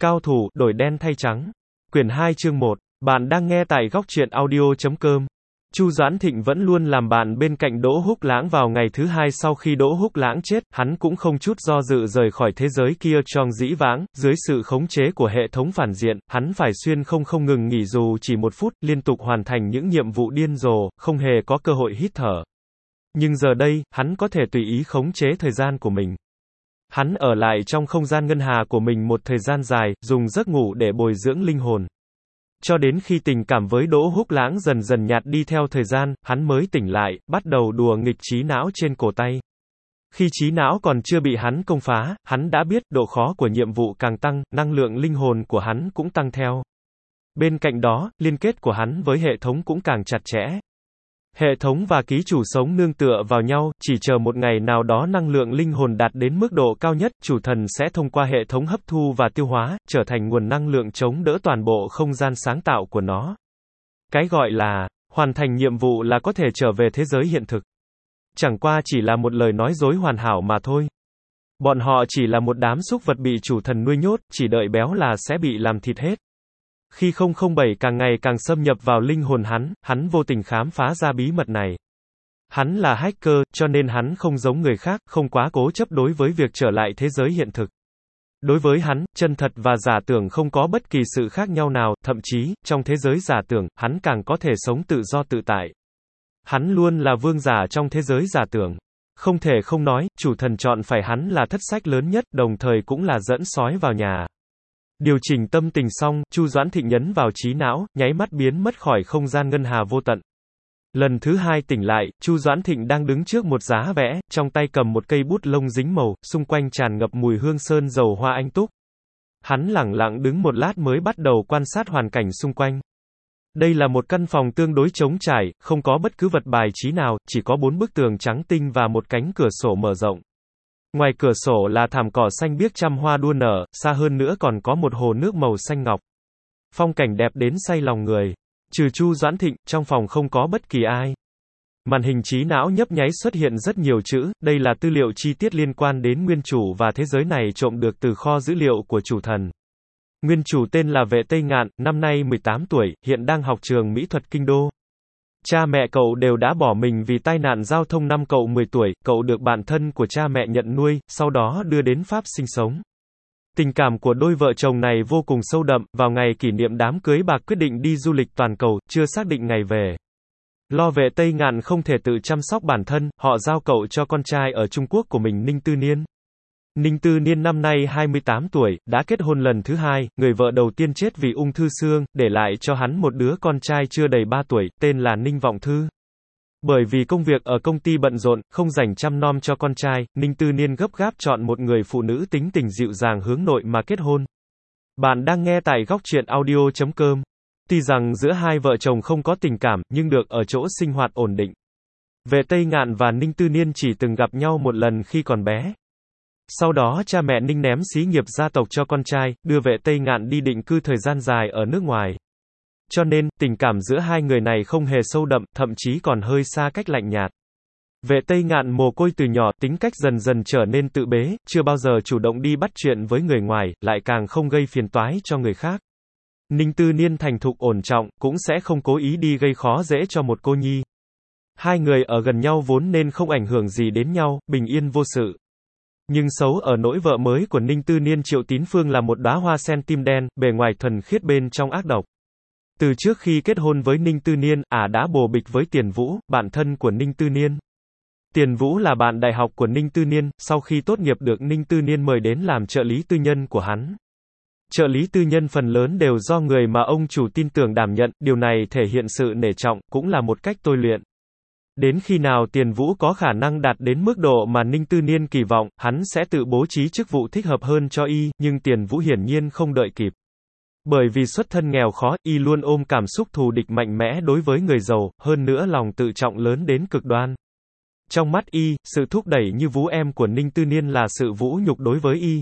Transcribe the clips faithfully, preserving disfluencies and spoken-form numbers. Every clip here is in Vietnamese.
Cao thủ, đổi đen thay trắng. Quyển hai chương một. Bạn đang nghe tại góc truyện audio chấm com. Chu Doãn Thịnh vẫn luôn làm bạn bên cạnh Đỗ Húc Lãng. Vào ngày thứ hai sau khi Đỗ Húc Lãng chết, hắn cũng không chút do dự rời khỏi thế giới kia trong dĩ vãng, dưới sự khống chế của hệ thống phản diện, hắn phải xuyên không không ngừng nghỉ dù chỉ một phút, liên tục hoàn thành những nhiệm vụ điên rồ, không hề có cơ hội hít thở. Nhưng giờ đây, hắn có thể tùy ý khống chế thời gian của mình. Hắn ở lại trong không gian ngân hà của mình một thời gian dài, dùng giấc ngủ để bồi dưỡng linh hồn. Cho đến khi tình cảm với Đỗ Húc Lãng dần dần nhạt đi theo thời gian, hắn mới tỉnh lại, bắt đầu đùa nghịch trí não trên cổ tay. Khi trí não còn chưa bị hắn công phá, hắn đã biết độ khó của nhiệm vụ càng tăng, năng lượng linh hồn của hắn cũng tăng theo. Bên cạnh đó, liên kết của hắn với hệ thống cũng càng chặt chẽ. Hệ thống và ký chủ sống nương tựa vào nhau, chỉ chờ một ngày nào đó năng lượng linh hồn đạt đến mức độ cao nhất, chủ thần sẽ thông qua hệ thống hấp thu và tiêu hóa, trở thành nguồn năng lượng chống đỡ toàn bộ không gian sáng tạo của nó. Cái gọi là hoàn thành nhiệm vụ là có thể trở về thế giới hiện thực. Chẳng qua chỉ là một lời nói dối hoàn hảo mà thôi. Bọn họ chỉ là một đám súc vật bị chủ thần nuôi nhốt, chỉ đợi béo là sẽ bị làm thịt hết. Khi không không bảy càng ngày càng xâm nhập vào linh hồn hắn, hắn vô tình khám phá ra bí mật này. Hắn là hacker, cho nên hắn không giống người khác, không quá cố chấp đối với việc trở lại thế giới hiện thực. Đối với hắn, chân thật và giả tưởng không có bất kỳ sự khác nhau nào, thậm chí, trong thế giới giả tưởng, hắn càng có thể sống tự do tự tại. Hắn luôn là vương giả trong thế giới giả tưởng. Không thể không nói, chủ thần chọn phải hắn là thất sách lớn nhất, đồng thời cũng là dẫn sói vào nhà. Điều chỉnh tâm tình xong, Chu Doãn Thịnh nhấn vào trí não, nháy mắt biến mất khỏi không gian ngân hà vô tận. Lần thứ hai tỉnh lại, Chu Doãn Thịnh đang đứng trước một giá vẽ, trong tay cầm một cây bút lông dính màu, xung quanh tràn ngập mùi hương sơn dầu hoa anh túc. Hắn lẳng lặng đứng một lát mới bắt đầu quan sát hoàn cảnh xung quanh. Đây là một căn phòng tương đối trống trải, không có bất cứ vật bài trí nào, chỉ có bốn bức tường trắng tinh và một cánh cửa sổ mở rộng. Ngoài cửa sổ là thảm cỏ xanh biếc trăm hoa đua nở, xa hơn nữa còn có một hồ nước màu xanh ngọc. Phong cảnh đẹp đến say lòng người. Trừ Chu Doãn Thịnh, trong phòng không có bất kỳ ai. Màn hình trí não nhấp nháy xuất hiện rất nhiều chữ, đây là tư liệu chi tiết liên quan đến nguyên chủ và thế giới này trộm được từ kho dữ liệu của chủ thần. Nguyên chủ tên là Vệ Tây Ngạn, năm nay mười tám tuổi, hiện đang học trường mỹ thuật kinh đô. Cha mẹ cậu đều đã bỏ mình vì tai nạn giao thông năm cậu mười tuổi, cậu được bạn thân của cha mẹ nhận nuôi, sau đó đưa đến Pháp sinh sống. Tình cảm của đôi vợ chồng này vô cùng sâu đậm, vào ngày kỷ niệm đám cưới bà quyết định đi du lịch toàn cầu, chưa xác định ngày về. Lo Vệ Tây Ngạn không thể tự chăm sóc bản thân, họ giao cậu cho con trai ở Trung Quốc của mình Ninh Tư Niên. Ninh Tư Niên năm nay hai mươi tám tuổi, đã kết hôn lần thứ hai, người vợ đầu tiên chết vì ung thư xương, để lại cho hắn một đứa con trai chưa đầy ba tuổi, tên là Ninh Vọng Thư. Bởi vì công việc ở công ty bận rộn, không dành chăm nom cho con trai, Ninh Tư Niên gấp gáp chọn một người phụ nữ tính tình dịu dàng hướng nội mà kết hôn. Bạn đang nghe tại góc truyện audio chấm com. Tuy rằng giữa hai vợ chồng không có tình cảm, nhưng được ở chỗ sinh hoạt ổn định. Vệ Tây Ngạn và Ninh Tư Niên chỉ từng gặp nhau một lần khi còn bé. Sau đó cha mẹ Ninh ném xí nghiệp gia tộc cho con trai, đưa Vệ Tây Ngạn đi định cư thời gian dài ở nước ngoài. Cho nên, tình cảm giữa hai người này không hề sâu đậm, thậm chí còn hơi xa cách lạnh nhạt. Vệ Tây Ngạn mồ côi từ nhỏ, tính cách dần dần trở nên tự bế, chưa bao giờ chủ động đi bắt chuyện với người ngoài, lại càng không gây phiền toái cho người khác. Ninh Tư Niên thành thục ổn trọng, cũng sẽ không cố ý đi gây khó dễ cho một cô nhi. Hai người ở gần nhau vốn nên không ảnh hưởng gì đến nhau, bình yên vô sự. Nhưng xấu ở nỗi vợ mới của Ninh Tư Niên Triệu Tín Phương là một đóa hoa sen tim đen, bề ngoài thuần khiết bên trong ác độc. Từ trước khi kết hôn với Ninh Tư Niên, ả đã bồ bịch với Tiền Vũ, bạn thân của Ninh Tư Niên. Tiền Vũ là bạn đại học của Ninh Tư Niên, sau khi tốt nghiệp được Ninh Tư Niên mời đến làm trợ lý tư nhân của hắn. Trợ lý tư nhân phần lớn đều do người mà ông chủ tin tưởng đảm nhận, điều này thể hiện sự nể trọng, cũng là một cách tôi luyện. Đến khi nào Tiền Vũ có khả năng đạt đến mức độ mà Ninh Tư Niên kỳ vọng, hắn sẽ tự bố trí chức vụ thích hợp hơn cho y, nhưng Tiền Vũ hiển nhiên không đợi kịp. Bởi vì xuất thân nghèo khó, y luôn ôm cảm xúc thù địch mạnh mẽ đối với người giàu, hơn nữa lòng tự trọng lớn đến cực đoan. Trong mắt y, sự thúc đẩy như Vũ em của Ninh Tư Niên là sự vũ nhục đối với y.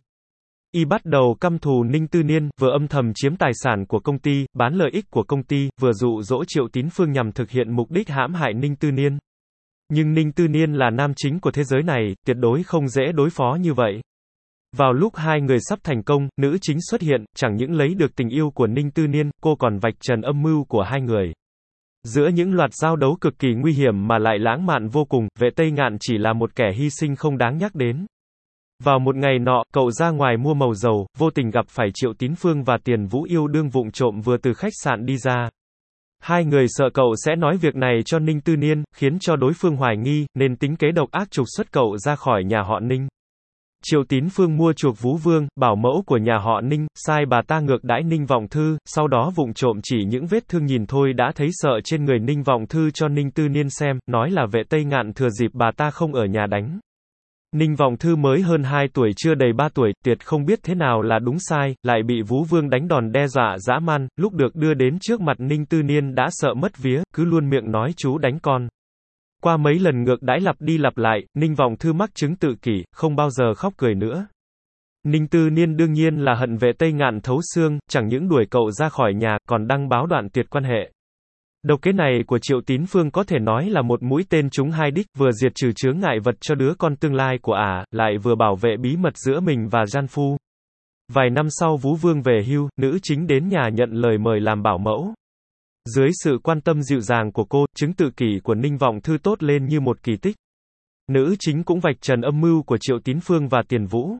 Y bắt đầu căm thù Ninh Tư Niên, vừa âm thầm chiếm tài sản của công ty, bán lợi ích của công ty, vừa dụ dỗ Triệu Tín Phương nhằm thực hiện mục đích hãm hại Ninh Tư Niên. Nhưng Ninh Tư Niên là nam chính của thế giới này, tuyệt đối không dễ đối phó như vậy. Vào lúc hai người sắp thành công, nữ chính xuất hiện, chẳng những lấy được tình yêu của Ninh Tư Niên, cô còn vạch trần âm mưu của hai người. Giữa những loạt giao đấu cực kỳ nguy hiểm mà lại lãng mạn vô cùng, Vệ Tây Ngạn chỉ là một kẻ hy sinh không đáng nhắc đến. Vào một ngày nọ, cậu ra ngoài mua màu dầu, vô tình gặp phải Triệu Tín Phương và Tiền Vũ yêu đương vụng trộm vừa từ khách sạn đi ra. Hai người sợ cậu sẽ nói việc này cho Ninh Tư Niên, khiến cho đối phương hoài nghi, nên tính kế độc ác trục xuất cậu ra khỏi nhà họ Ninh. Triệu Tín Phương mua chuộc Vú Vương, bảo mẫu của nhà họ Ninh, sai bà ta ngược đãi Ninh Vọng Thư, sau đó vụng trộm chỉ những vết thương nhìn thôi đã thấy sợ trên người Ninh Vọng Thư cho Ninh Tư Niên xem, nói là Vệ Tây Ngạn thừa dịp bà ta không ở nhà đánh. Ninh Vọng Thư mới hơn hai tuổi chưa đầy ba tuổi, tuyệt không biết thế nào là đúng sai, lại bị Vú Vương đánh đòn đe dọa dã man, lúc được đưa đến trước mặt Ninh Tư Niên đã sợ mất vía, cứ luôn miệng nói chú đánh con. Qua mấy lần ngược đãi lặp đi lặp lại, Ninh Vọng Thư mắc chứng tự kỷ, không bao giờ khóc cười nữa. Ninh Tư Niên đương nhiên là hận Vệ Tây Ngạn thấu xương, chẳng những đuổi cậu ra khỏi nhà, còn đăng báo đoạn tuyệt quan hệ. Độc kế này của Triệu Tín Phương có thể nói là một mũi tên trúng hai đích, vừa diệt trừ chướng ngại vật cho đứa con tương lai của ả, lại vừa bảo vệ bí mật giữa mình và gian phu. Vài năm sau Vú Vương về hưu, nữ chính đến nhà nhận lời mời làm bảo mẫu. Dưới sự quan tâm dịu dàng của cô, chứng tự kỷ của Ninh Vọng Thư tốt lên như một kỳ tích. Nữ chính cũng vạch trần âm mưu của Triệu Tín Phương và Tiền Vũ.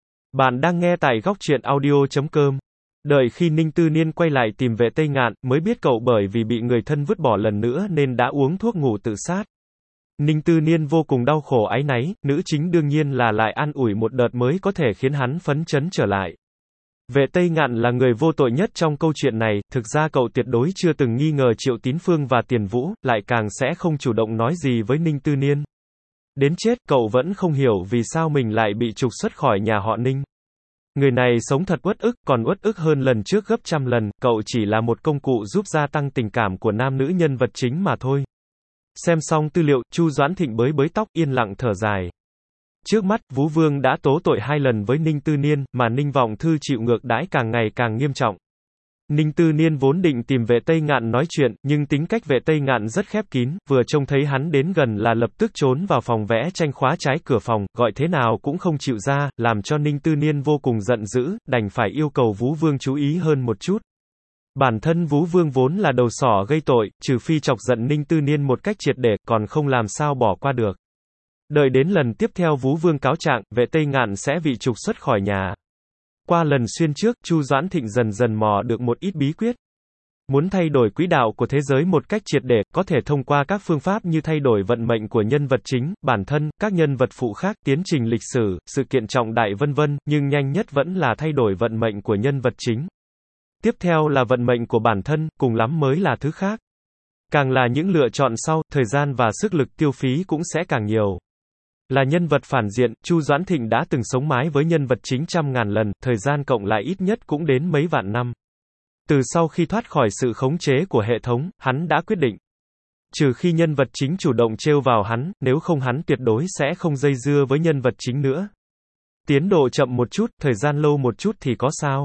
Bạn đang nghe tại góc truyện audio chấm com. Đợi khi Ninh Tư Niên quay lại tìm Vệ Tây Ngạn, mới biết cậu bởi vì bị người thân vứt bỏ lần nữa nên đã uống thuốc ngủ tự sát. Ninh Tư Niên vô cùng đau khổ áy náy, nữ chính đương nhiên là lại an ủi một đợt mới có thể khiến hắn phấn chấn trở lại. Vệ Tây Ngạn là người vô tội nhất trong câu chuyện này, thực ra cậu tuyệt đối chưa từng nghi ngờ Triệu Tín Phương và Tiền Vũ, lại càng sẽ không chủ động nói gì với Ninh Tư Niên. Đến chết, cậu vẫn không hiểu vì sao mình lại bị trục xuất khỏi nhà họ Ninh. Người này sống thật uất ức, còn uất ức hơn lần trước gấp trăm lần, cậu chỉ là một công cụ giúp gia tăng tình cảm của nam nữ nhân vật chính mà thôi. Xem xong tư liệu, Chu Doãn Thịnh bới bới tóc, yên lặng thở dài. Trước mắt, Vú Vương đã tố tội hai lần với Ninh Tư Niên, mà Ninh Vọng Thư chịu ngược đãi càng ngày càng nghiêm trọng. Ninh Tư Niên vốn định tìm Vệ Tây Ngạn nói chuyện, nhưng tính cách Vệ Tây Ngạn rất khép kín, vừa trông thấy hắn đến gần là lập tức trốn vào phòng vẽ tranh khóa trái cửa phòng, gọi thế nào cũng không chịu ra, làm cho Ninh Tư Niên vô cùng giận dữ, đành phải yêu cầu Vú Vương chú ý hơn một chút. Bản thân Vú Vương vốn là đầu sỏ gây tội, trừ phi chọc giận Ninh Tư Niên một cách triệt để, còn không làm sao bỏ qua được. Đợi đến lần tiếp theo Vú Vương cáo trạng, Vệ Tây Ngạn sẽ bị trục xuất khỏi nhà. Qua lần xuyên trước, Chu Doãn Thịnh dần dần mò được một ít bí quyết. Muốn thay đổi quỹ đạo của thế giới một cách triệt để, có thể thông qua các phương pháp như thay đổi vận mệnh của nhân vật chính, bản thân, các nhân vật phụ khác, tiến trình lịch sử, sự kiện trọng đại vân vân, nhưng nhanh nhất vẫn là thay đổi vận mệnh của nhân vật chính. Tiếp theo là vận mệnh của bản thân, cùng lắm mới là thứ khác. Càng là những lựa chọn sau, thời gian và sức lực tiêu phí cũng sẽ càng nhiều. Là nhân vật phản diện, Chu Doãn Thịnh đã từng sống mái với nhân vật chính trăm ngàn lần, thời gian cộng lại ít nhất cũng đến mấy vạn năm. Từ sau khi thoát khỏi sự khống chế của hệ thống, hắn đã quyết định. Trừ khi nhân vật chính chủ động trêu vào hắn, nếu không hắn tuyệt đối sẽ không dây dưa với nhân vật chính nữa. Tiến độ chậm một chút, thời gian lâu một chút thì có sao.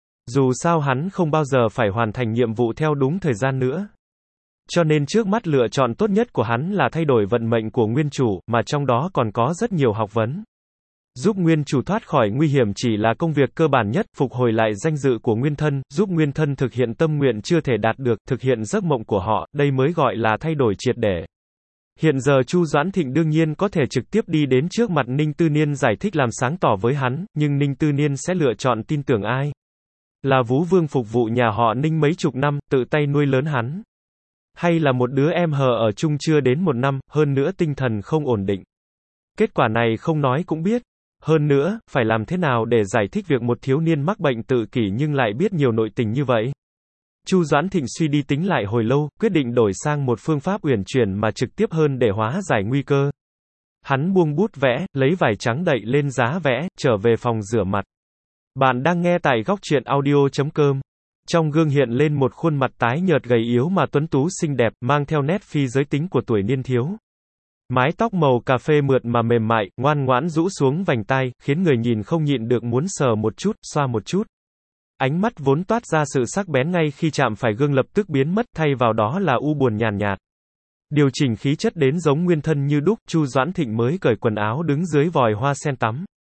Dù sao hắn không bao giờ phải hoàn thành nhiệm vụ theo đúng thời gian nữa. Cho nên trước mắt lựa chọn tốt nhất của hắn là thay đổi vận mệnh của nguyên chủ, mà trong đó còn có rất nhiều học vấn. Giúp nguyên chủ thoát khỏi nguy hiểm chỉ là công việc cơ bản nhất, phục hồi lại danh dự của nguyên thân, giúp nguyên thân thực hiện tâm nguyện chưa thể đạt được, thực hiện giấc mộng của họ, đây mới gọi là thay đổi triệt để. Hiện giờ Chu Doãn Thịnh đương nhiên có thể trực tiếp đi đến trước mặt Ninh Tư Niên giải thích làm sáng tỏ với hắn, nhưng Ninh Tư Niên sẽ lựa chọn tin tưởng ai? Là Vú Vương phục vụ nhà họ Ninh mấy chục năm, tự tay nuôi lớn hắn. Hay là một đứa em hờ ở chung chưa đến một năm, hơn nữa tinh thần không ổn định. Kết quả này không nói cũng biết. Hơn nữa, phải làm thế nào để giải thích việc một thiếu niên mắc bệnh tự kỷ nhưng lại biết nhiều nội tình như vậy? Chu Doãn Thịnh suy đi tính lại hồi lâu, quyết định đổi sang một phương pháp uyển chuyển mà trực tiếp hơn để hóa giải nguy cơ. Hắn buông bút vẽ, lấy vải trắng đậy lên giá vẽ, trở về phòng rửa mặt. Bạn đang nghe tại góc truyện audio chấm com. Trong gương hiện lên một khuôn mặt tái nhợt gầy yếu mà tuấn tú xinh đẹp, mang theo nét phi giới tính của tuổi niên thiếu. Mái tóc màu cà phê mượt mà mềm mại, ngoan ngoãn rũ xuống vành tai, khiến người nhìn không nhịn được muốn sờ một chút, xoa một chút. Ánh mắt vốn toát ra sự sắc bén ngay khi chạm phải gương lập tức biến mất, thay vào đó là u buồn nhàn nhạt. Điều chỉnh khí chất đến giống nguyên thân như đúc, Chu Doãn Thịnh mới cởi quần áo đứng dưới vòi hoa sen tắm.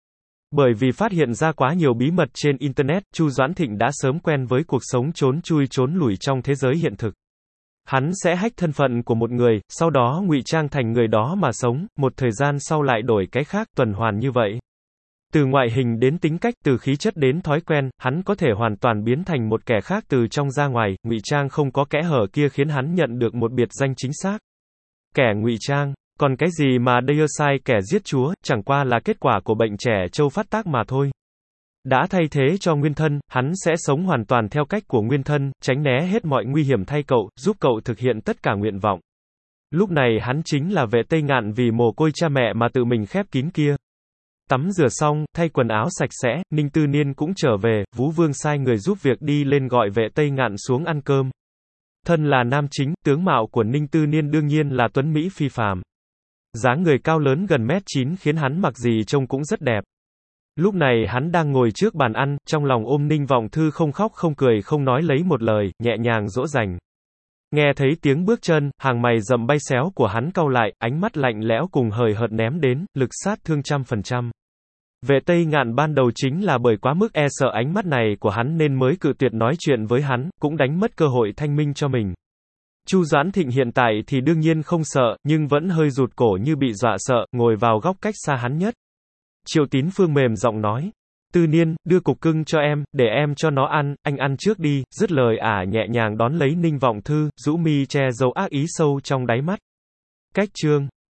Bởi vì phát hiện ra quá nhiều bí mật trên Internet, Chu Doãn Thịnh đã sớm quen với cuộc sống trốn chui trốn lủi trong thế giới hiện thực. Hắn sẽ hack thân phận của một người, sau đó ngụy trang thành người đó mà sống, một thời gian sau lại đổi cái khác, tuần hoàn như vậy. Từ ngoại hình đến tính cách, từ khí chất đến thói quen, hắn có thể hoàn toàn biến thành một kẻ khác từ trong ra ngoài, ngụy trang không có kẽ hở kia khiến hắn nhận được một biệt danh chính xác. Kẻ ngụy trang. Còn cái gì mà Deicide kẻ giết chúa, chẳng qua là kết quả của bệnh trẻ trâu phát tác mà thôi. Đã thay thế cho nguyên thân, hắn sẽ sống hoàn toàn theo cách của nguyên thân, tránh né hết mọi nguy hiểm thay cậu, giúp cậu thực hiện tất cả nguyện vọng. Lúc này hắn chính là Vệ Tây Ngạn vì mồ côi cha mẹ mà tự mình khép kín kia. Tắm rửa xong, thay quần áo sạch sẽ, Ninh Tư Niên cũng trở về, Vũ Vương sai người giúp việc đi lên gọi Vệ Tây Ngạn xuống ăn cơm. Thân là nam chính, tướng mạo của Ninh Tư Niên đương nhiên là tuấn mỹ phi phàm. Dáng người cao lớn gần mét chín khiến hắn mặc gì trông cũng rất đẹp. Lúc này hắn đang ngồi trước bàn ăn, trong lòng ôm Ninh Vọng Thư không khóc không cười không nói lấy một lời, nhẹ nhàng dỗ dành. Nghe thấy tiếng bước chân, hàng mày rậm bay xéo của hắn cau lại, ánh mắt lạnh lẽo cùng hời hợt ném đến, lực sát thương trăm phần trăm. Vệ Tây Ngạn ban đầu chính là bởi quá mức e sợ ánh mắt này của hắn nên mới cự tuyệt nói chuyện với hắn, cũng đánh mất cơ hội thanh minh cho mình. Chu Doãn Thịnh hiện tại thì đương nhiên không sợ, nhưng vẫn hơi rụt cổ như bị dọa sợ, ngồi vào góc cách xa hắn nhất. Triệu Tín Phương mềm giọng nói, Tư Niên, đưa cục cưng cho em, để em cho nó ăn, anh ăn trước đi, dứt lời ả nhẹ nhàng đón lấy Ninh Vọng Thư, rũ mi che giấu ác ý sâu trong đáy mắt. Cách chương